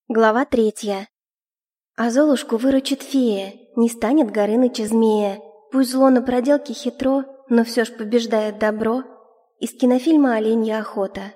Глава 3. А Золушку выручит фея, не станет Горыныча змея. Пусть зло на проделке хитро, но все ж побеждает добро. Из кинофильма «Оленья охота».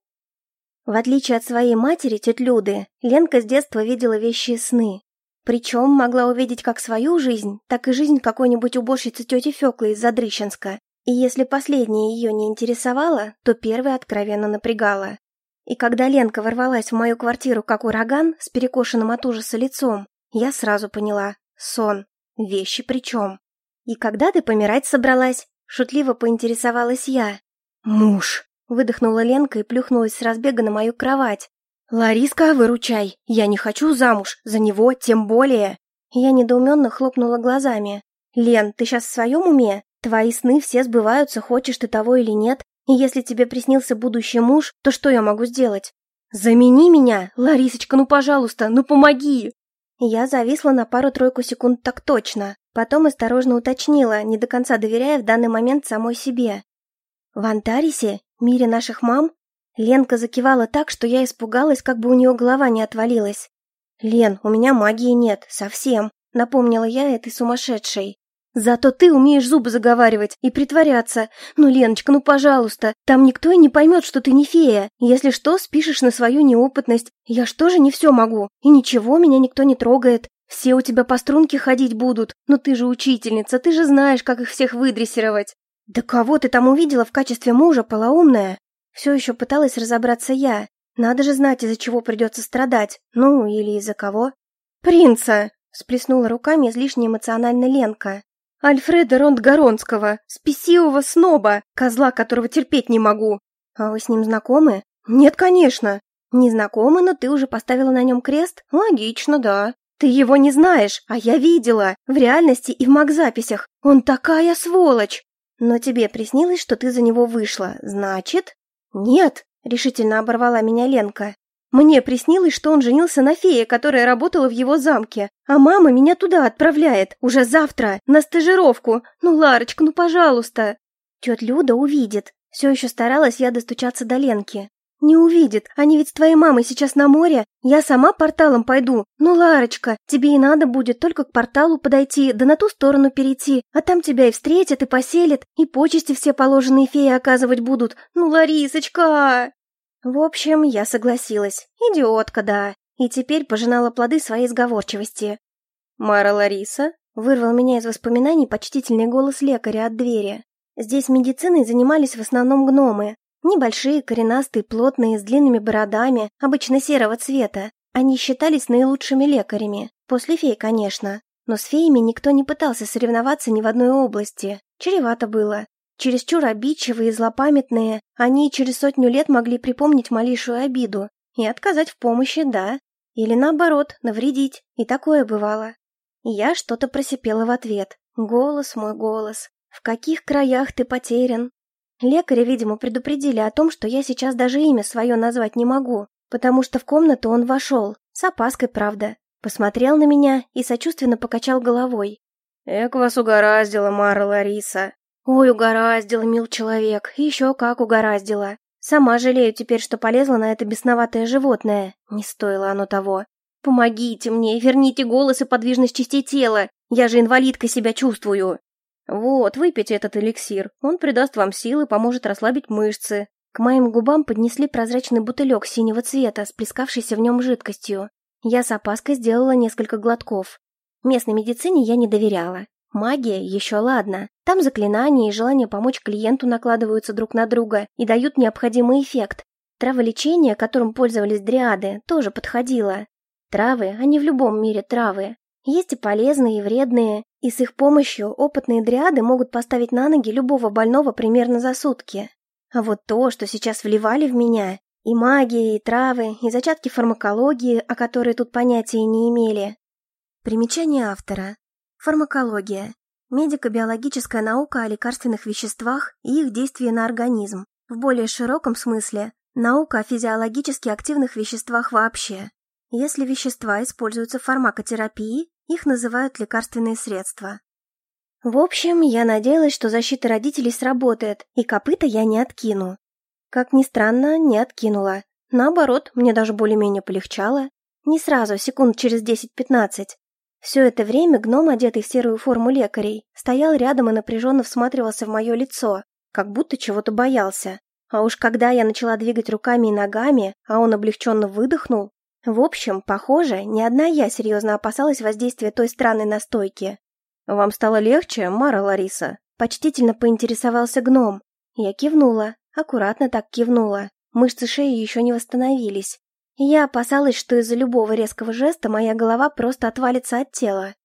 В отличие от своей матери, тети Люды, Ленка с детства видела вещие сны. Причем могла увидеть как свою жизнь, так и жизнь какой-нибудь уборщицы тети Феклы из Задрыщенска. И если последняя ее не интересовала, то первая откровенно напрягала. И когда Ленка ворвалась в мою квартиру как ураган, с перекошенным от ужаса лицом, я сразу поняла — сон, вещи причем. «И когда ты помирать собралась?» — шутливо поинтересовалась я. «Муж!» — выдохнула Ленка и плюхнулась с разбега на мою кровать. «Лариска, выручай! Я не хочу замуж, за него тем более!» Я недоуменно хлопнула глазами. «Лен, ты сейчас в своем уме? Твои сны все сбываются, хочешь ты того или нет. И если тебе приснился будущий муж, то что я могу сделать? Замени меня, Ларисочка, ну пожалуйста, ну помоги!» Я зависла на пару-тройку секунд так точно, потом осторожно уточнила, не до конца доверяя в данный момент самой себе. «В Антарисе? Мире наших мам?» Ленка закивала так, что я испугалась, как бы у нее голова не отвалилась. «Лен, у меня магии нет, совсем», — напомнила я этой сумасшедшей. «Зато ты умеешь зубы заговаривать и притворяться. Ну, Леночка, ну пожалуйста, там никто и не поймет, что ты не фея. Если что, спишешь на свою неопытность. Я ж тоже не все могу. И ничего, меня никто не трогает. Все у тебя по струнке ходить будут. Но ты же учительница, ты же знаешь, как их всех выдрессировать». «Да кого ты там увидела в качестве мужа, полоумная?» Все еще пыталась разобраться я. Надо же знать, из-за чего придется страдать. Ну, или из-за кого. «Принца!» — всплеснула руками излишне эмоционально Ленка. «Альфреда Рондгаронского, спесивого сноба, козла, которого терпеть не могу». «А вы с ним знакомы?» «Нет, конечно». «Не знакомы, но ты уже поставила на нем крест?» «Логично, да». «Ты его не знаешь, а я видела. В реальности и в магзаписях. Он такая сволочь!» «Но тебе приснилось, что ты за него вышла, значит?» «Нет», — решительно оборвала меня Ленка. «Мне приснилось, что он женился на фее, которая работала в его замке, а мама меня туда отправляет, уже завтра, на стажировку. Ну, Ларочка, ну пожалуйста!» «Тетя Люда увидит». Все еще старалась я достучаться до Ленки. «Не увидит, они ведь с твоей мамой сейчас на море, я сама порталом пойду. Ну, Ларочка, тебе и надо будет только к порталу подойти, да на ту сторону перейти, а там тебя и встретят, и поселят, и почести все положенные феи оказывать будут. Ну, Ларисочка!» В общем, я согласилась. Идиотка, да. И теперь пожинала плоды своей сговорчивости. «Мара Лариса?» — вырвал меня из воспоминаний почтительный голос лекаря от двери. Здесь медициной занимались в основном гномы. Небольшие, коренастые, плотные, с длинными бородами, обычно серого цвета. Они считались наилучшими лекарями. После фей, конечно. Но с феями никто не пытался соревноваться ни в одной области. Чревато было. Чересчур обидчивые и злопамятные, они через 100 лет могли припомнить малейшую обиду. И отказать в помощи, да. Или наоборот, навредить. И такое бывало. Я что-то просипела в ответ. Голос мой голос. В каких краях ты потерян? Лекаря, видимо, предупредили о том, что я сейчас даже имя свое назвать не могу, потому что в комнату он вошел, с опаской, правда. Посмотрел на меня и сочувственно покачал головой. «Эк вас угораздило, Мара Лариса». «Ой, угораздило, мил человек, еще как угораздило. Сама жалею теперь, что полезла на это бесноватое животное. Не стоило оно того. Помогите мне, верните голос и подвижность частей тела. Я же инвалидкой себя чувствую». «Вот, выпейте этот эликсир. Он придаст вам силы, поможет расслабить мышцы». К моим губам поднесли прозрачный бутылек синего цвета с плескавшейся в нем жидкостью. Я с опаской сделала несколько глотков. Местной медицине я не доверяла. Магия еще ладно. Там заклинания и желание помочь клиенту накладываются друг на друга и дают необходимый эффект. Траволечение, которым пользовались дриады, тоже подходило. Травы, они в любом мире травы. Есть и полезные, и вредные, и с их помощью опытные дриады могут поставить на ноги любого больного примерно за сутки. А вот то, что сейчас вливали в меня, и магия, и травы, и зачатки фармакологии, о которой тут понятия не имели. Примечание автора. Фармакология. Медико-биологическая наука о лекарственных веществах и их действии на организм. В более широком смысле – наука о физиологически активных веществах вообще. Если вещества используются в фармакотерапии, их называют лекарственные средства. В общем, я надеялась, что защита родителей сработает, и копыта я не откину. Как ни странно, не откинула. Наоборот, мне даже более-менее полегчало. Не сразу, секунд через 10-15. Все это время гном, одетый в серую форму лекарей, стоял рядом и напряженно всматривался в мое лицо, как будто чего-то боялся. А уж когда я начала двигать руками и ногами, а он облегченно выдохнул... В общем, похоже, ни одна я серьезно опасалась воздействия той странной настойки. «Вам стало легче, Мара Лариса?» Почтительно поинтересовался гном. Я кивнула, аккуратно так кивнула. Мышцы шеи еще не восстановились. Я опасалась, что из-за любого резкого жеста моя голова просто отвалится от тела.